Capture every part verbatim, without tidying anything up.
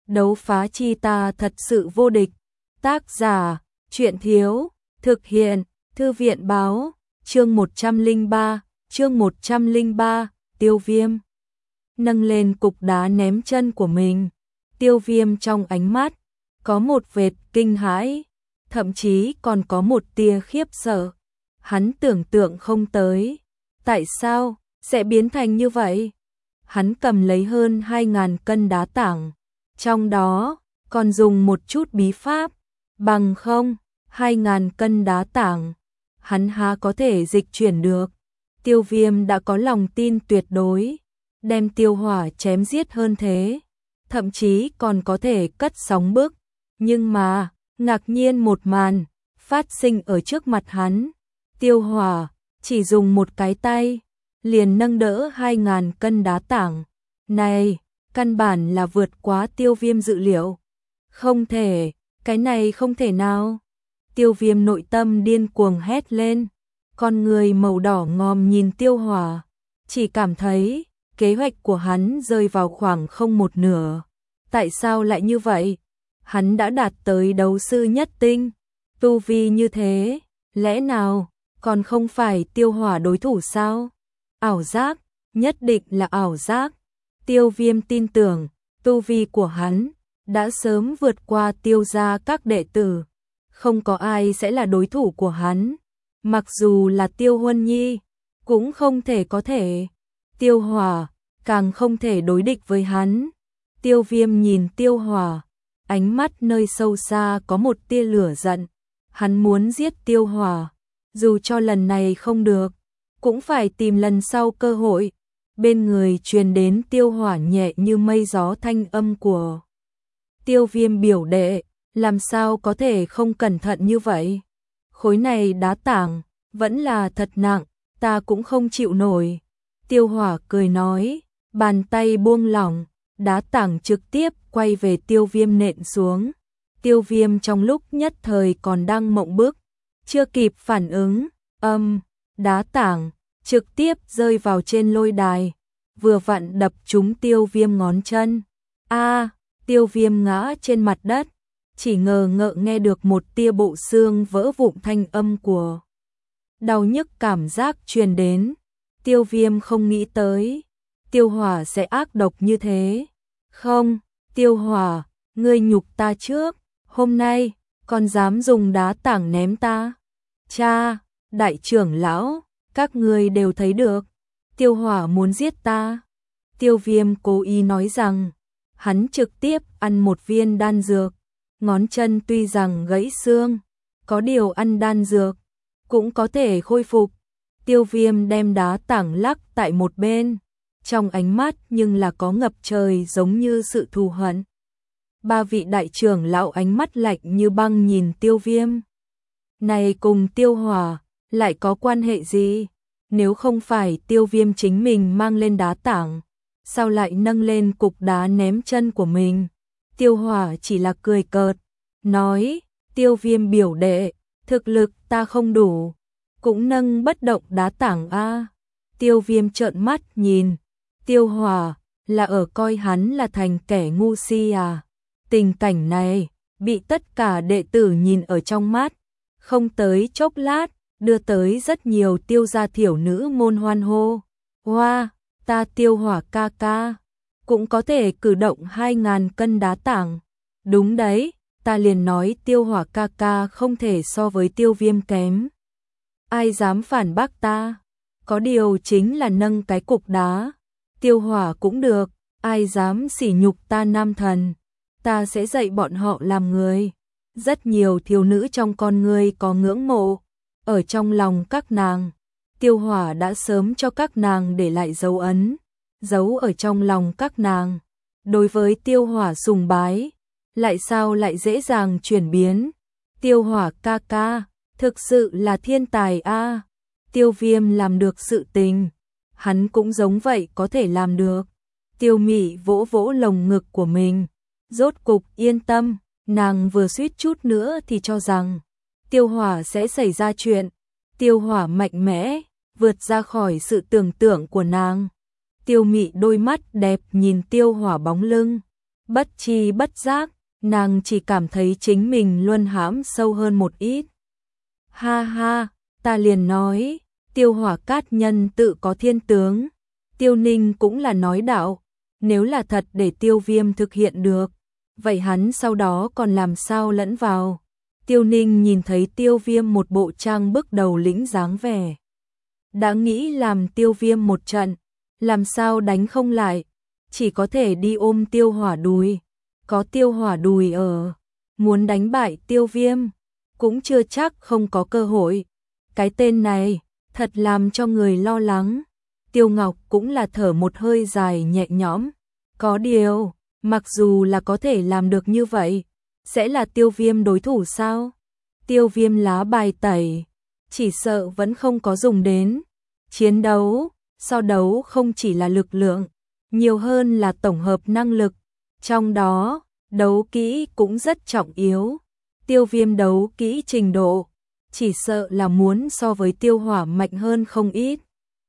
Đấu phá chi ta thật sự vô địch. Tác giả, Truyện Thiếu, thực hiện, Thư viện Báo, chương một trăm lẻ ba, chương một trăm lẻ ba, Tiêu Viêm. Nâng lên cục đá ném chân của mình, Tiêu Viêm trong ánh mắt, có một vệt kinh hãi, thậm chí còn có một tia khiếp sợ. Hắn tưởng tượng không tới, tại sao sẽ biến thành như vậy? Hắn cầm lấy hơn hai ngàn cân đá tảng, trong đó còn dùng một chút bí pháp, bằng không, hai ngàn cân đá tảng, hắn há có thể dịch chuyển được. Tiêu Viêm đã có lòng tin tuyệt đối, đem Tiêu Hỏa chém giết hơn thế, thậm chí còn có thể cất sóng bức, nhưng mà, ngạc nhiên một màn, phát sinh ở trước mặt hắn. Tiêu Hỏa chỉ dùng một cái tay, liền nâng đỡ hai ngàn cân đá tảng. Này, căn bản là vượt quá Tiêu Viêm dự liệu. Không thể, cái này không thể nào. Tiêu Viêm nội tâm điên cuồng hét lên, con người màu đỏ ngòm nhìn Tiêu Hỏa, chỉ cảm thấy kế hoạch của hắn rơi vào khoảng không một nửa. Tại sao lại như vậy? Hắn đã đạt tới đấu sư nhất tinh, tu vi như thế, lẽ nào còn không phải Tiêu Hỏa đối thủ sao? Ảo giác, nhất định là ảo giác. Tiêu Viêm tin tưởng, tu vi của hắn đã sớm vượt qua Tiêu gia các đệ tử, không có ai sẽ là đối thủ của hắn. Mặc dù là Tiêu Huân Nhi, cũng không thể có thể. Tiêu Hỏa càng không thể đối địch với hắn. Tiêu Viêm nhìn Tiêu Hỏa, ánh mắt nơi sâu xa có một tia lửa giận. Hắn muốn giết Tiêu Hỏa, dù cho lần này không được, cũng phải tìm lần sau cơ hội. Bên người truyền đến Tiêu Hỏa nhẹ như mây gió thanh âm của Tiêu Viêm biểu đệ, làm sao có thể không cẩn thận như vậy? Khối này đá tảng, vẫn là thật nặng, ta cũng không chịu nổi. Tiêu Hỏa cười nói, bàn tay buông lỏng, đá tảng trực tiếp quay về Tiêu Viêm nện xuống. Tiêu Viêm trong lúc nhất thời còn đang mộng bức, chưa kịp phản ứng, âm, đá tảng trực tiếp rơi vào trên lôi đài, vừa vặn đập trúng Tiêu Viêm ngón chân. A, Tiêu Viêm ngã trên mặt đất, chỉ ngờ ngợ nghe được một tia bộ xương vỡ vụn thanh âm của đau nhức cảm giác truyền đến. Tiêu Viêm không nghĩ tới Tiêu Hỏa sẽ ác độc như thế. Không, Tiêu Hỏa, ngươi nhục ta trước, hôm nay còn dám dùng đá tảng ném ta. Cha, đại trưởng lão, các ngươi đều thấy được, Tiêu Hỏa muốn giết ta. Tiêu Viêm cố ý nói rằng, hắn trực tiếp ăn một viên đan dược, ngón chân tuy rằng gãy xương, có điều ăn đan dược cũng có thể khôi phục. Tiêu Viêm đem đá tảng lắc tại một bên, trong ánh mắt nhưng là có ngập trời giống như sự thù hận. Ba vị đại trưởng lão ánh mắt lạnh như băng nhìn Tiêu Viêm. Này cùng Tiêu Hỏa lại có quan hệ gì? Nếu không phải Tiêu Viêm chính mình mang lên đá tảng, sao lại nâng lên cục đá ném chân của mình? Tiêu Hỏa chỉ là cười cợt, nói, Tiêu Viêm biểu đệ, thực lực ta không đủ, cũng nâng bất động đá tảng a. Tiêu Viêm trợn mắt nhìn, Tiêu Hỏa là ở coi hắn là thành kẻ ngu si à? Tình cảnh này bị tất cả đệ tử nhìn ở trong mắt, không tới chốc lát, đưa tới rất nhiều Tiêu gia thiểu nữ môn hoan hô. Hoa, wow, ta Tiêu Hỏa ca ca, cũng có thể cử động hai ngàn cân đá tảng. Đúng đấy, ta liền nói Tiêu Hỏa ca ca không thể so với Tiêu Viêm kém. Ai dám phản bác ta? Có điều chính là nâng cái cục đá. Tiêu Hỏa cũng được, ai dám sỉ nhục ta nam thần, ta sẽ dạy bọn họ làm người. Rất nhiều thiếu nữ trong con người có ngưỡng mộ, ở trong lòng các nàng, Tiêu Hỏa đã sớm cho các nàng để lại dấu ấn, giấu ở trong lòng các nàng. Đối với Tiêu Hỏa sùng bái, lại sao lại dễ dàng chuyển biến. Tiêu Hỏa ca ca, thực sự là thiên tài a. Tiêu Viêm làm được sự tình, hắn cũng giống vậy có thể làm được. Tiêu Mị vỗ vỗ lồng ngực của mình, rốt cục yên tâm, nàng vừa suýt chút nữa thì cho rằng Tiêu Hỏa sẽ xảy ra chuyện. Tiêu Hỏa mạnh mẽ, vượt ra khỏi sự tưởng tượng của nàng. Tiêu Mị đôi mắt đẹp nhìn Tiêu Hỏa bóng lưng, Bất chi bất giác, nàng chỉ cảm thấy chính mình luân hãm sâu hơn một ít. Ha ha, ta liền nói, Tiêu Hỏa Cát nhân tự có thiên tướng, Tiêu Ninh cũng là nói đạo, nếu là thật để Tiêu Viêm thực hiện được, vậy hắn sau đó còn làm sao lẫn vào. Tiêu Ninh nhìn thấy Tiêu Viêm một bộ trang bức đầu lĩnh dáng vẻ, đã nghĩ làm Tiêu Viêm một trận, làm sao đánh không lại, chỉ có thể đi ôm Tiêu Hỏa đùi, có Tiêu Hỏa đùi ở, muốn đánh bại Tiêu Viêm, cũng chưa chắc không có cơ hội. Cái tên này, thật làm cho người lo lắng. Tiêu Ngọc cũng là thở một hơi dài nhẹ nhõm, có điều, mặc dù là có thể làm được như vậy, sẽ là Tiêu Viêm đối thủ sao? Tiêu Viêm lá bài tẩy, chỉ sợ vẫn không có dùng đến. Chiến đấu, so đấu không chỉ là lực lượng, nhiều hơn là tổng hợp năng lực, trong đó, đấu kỹ cũng rất trọng yếu. Tiêu Viêm đấu kỹ trình độ, chỉ sợ là muốn so với Tiêu Hỏa mạnh hơn không ít.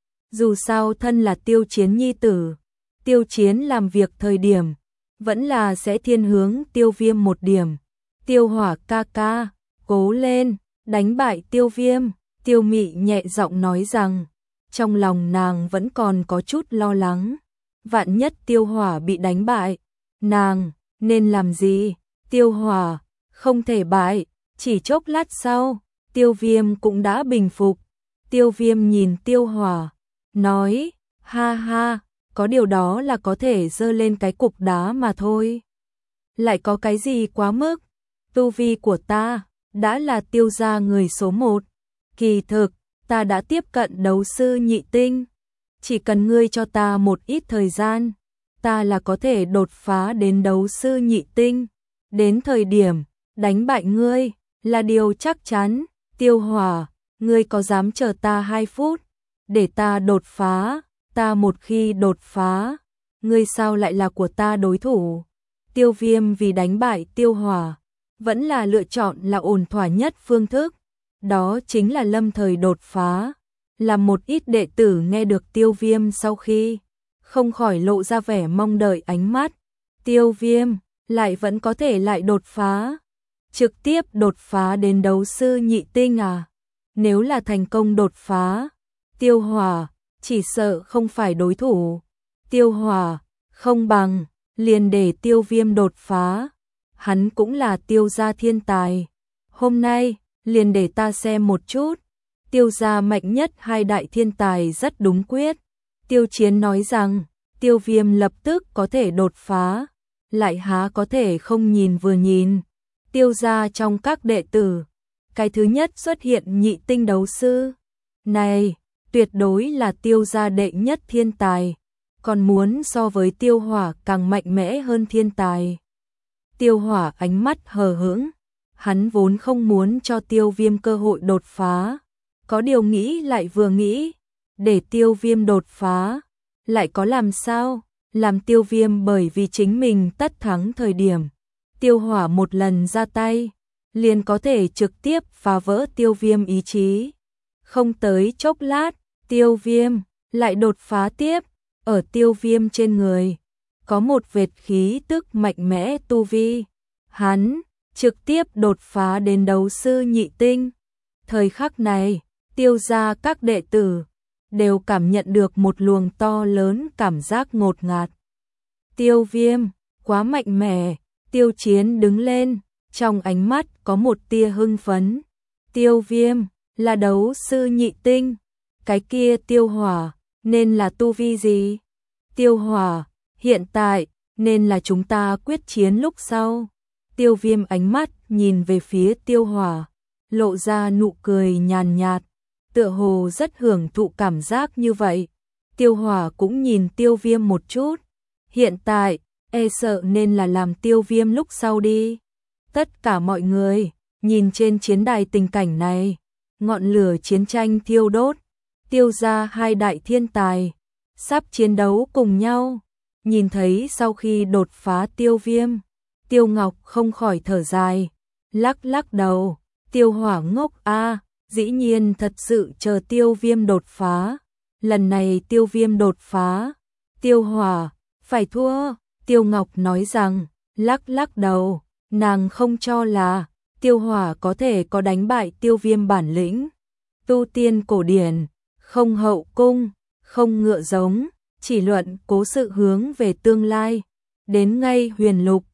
Dù sao thân là Tiêu Chiến nhi tử, Tiêu Chiến làm việc thời điểm, vẫn là sẽ thiên hướng Tiêu Viêm một điểm. Tiêu Hỏa ca ca, cố lên, đánh bại Tiêu Viêm. Tiêu Mị nhẹ giọng nói rằng, trong lòng nàng vẫn còn có chút lo lắng. Vạn nhất Tiêu Hỏa bị đánh bại, nàng nên làm gì? Tiêu Hỏa không thể bại. Chỉ chốc lát sau, Tiêu Viêm cũng đã bình phục. Tiêu Viêm nhìn Tiêu Hỏa, nói, ha ha, có điều đó là có thể giơ lên cái cục đá mà thôi. Lại có cái gì quá mức? Tu vi của ta đã là Tiêu gia người số một. Kỳ thực, ta đã tiếp cận đấu sư nhị tinh. Chỉ cần ngươi cho ta một ít thời gian, ta là có thể đột phá đến đấu sư nhị tinh. Đến thời điểm đánh bại ngươi là điều chắc chắn. Tiêu Hỏa, ngươi có dám chờ ta hai phút để ta đột phá? Ta một khi đột phá, ngươi sao lại là của ta đối thủ? Tiêu Viêm vì đánh bại Tiêu Hỏa, vẫn là lựa chọn là ổn thỏa nhất phương thức, đó chính là lâm thời đột phá. Làm một ít đệ tử nghe được Tiêu Viêm sau khi, không khỏi lộ ra vẻ mong đợi ánh mắt. Tiêu Viêm lại vẫn có thể lại đột phá, trực tiếp đột phá đến đấu sư nhị tinh à? Nếu là thành công đột phá, Tiêu Hỏa chỉ sợ không phải đối thủ. Tiêu Hỏa không bằng liền để Tiêu Viêm đột phá, hắn cũng là Tiêu gia thiên tài. Hôm nay liền để ta xem một chút, Tiêu gia mạnh nhất hai đại thiên tài rất đúng quyết. Tiêu Chiến nói rằng, Tiêu Viêm lập tức có thể đột phá, lại há có thể không nhìn vừa nhìn. Tiêu gia trong các đệ tử, cái thứ nhất xuất hiện nhị tinh đấu sư. Này, tuyệt đối là Tiêu gia đệ nhất thiên tài, còn muốn so với Tiêu Hỏa càng mạnh mẽ hơn thiên tài. Tiêu Hỏa ánh mắt hờ hững, hắn vốn không muốn cho Tiêu Viêm cơ hội đột phá, có điều nghĩ lại vừa nghĩ, để Tiêu Viêm đột phá, lại có làm sao, làm Tiêu Viêm bởi vì chính mình tất thắng thời điểm, Tiêu Hỏa một lần ra tay, liền có thể trực tiếp phá vỡ Tiêu Viêm ý chí. Không tới chốc lát, Tiêu Viêm lại đột phá tiếp, ở Tiêu Viêm trên người có một vệt khí tức mạnh mẽ tu vi, hắn trực tiếp đột phá đến đấu sư nhị tinh. Thời khắc này, Tiêu gia các đệ tử đều cảm nhận được một luồng to lớn cảm giác ngột ngạt. Tiêu Viêm quá mạnh mẽ. Tiêu Chiến đứng lên, trong ánh mắt có một tia hưng phấn. Tiêu Viêm là đấu sư nhị tinh, cái kia Tiêu Hỏa nên là tu vi gì? Tiêu Hỏa hiện tại nên là chúng ta quyết chiến lúc sau. Tiêu Viêm ánh mắt nhìn về phía Tiêu Hỏa, lộ ra nụ cười nhàn nhạt, tựa hồ rất hưởng thụ cảm giác như vậy. Tiêu Hỏa cũng nhìn Tiêu Viêm một chút, hiện tại e sợ nên là làm Tiêu Viêm lúc sau đi. Tất cả mọi người nhìn trên chiến đài tình cảnh này, ngọn lửa chiến tranh thiêu đốt, Tiêu gia hai đại thiên tài sắp chiến đấu cùng nhau. Nhìn thấy sau khi đột phá Tiêu Viêm, Tiêu Ngọc không khỏi thở dài, lắc lắc đầu. Tiêu Hỏa ngốc a, dĩ nhiên thật sự chờ Tiêu Viêm đột phá. Lần này Tiêu Viêm đột phá, Tiêu Hỏa phải thua. Tiêu Ngọc nói rằng, lắc lắc đầu, nàng không cho là Tiêu Hỏa có thể có đánh bại Tiêu Viêm bản lĩnh. Tu tiên cổ điển, không hậu cung, không ngựa giống, chỉ luận cố sự hướng về tương lai. Đến ngay huyền lục,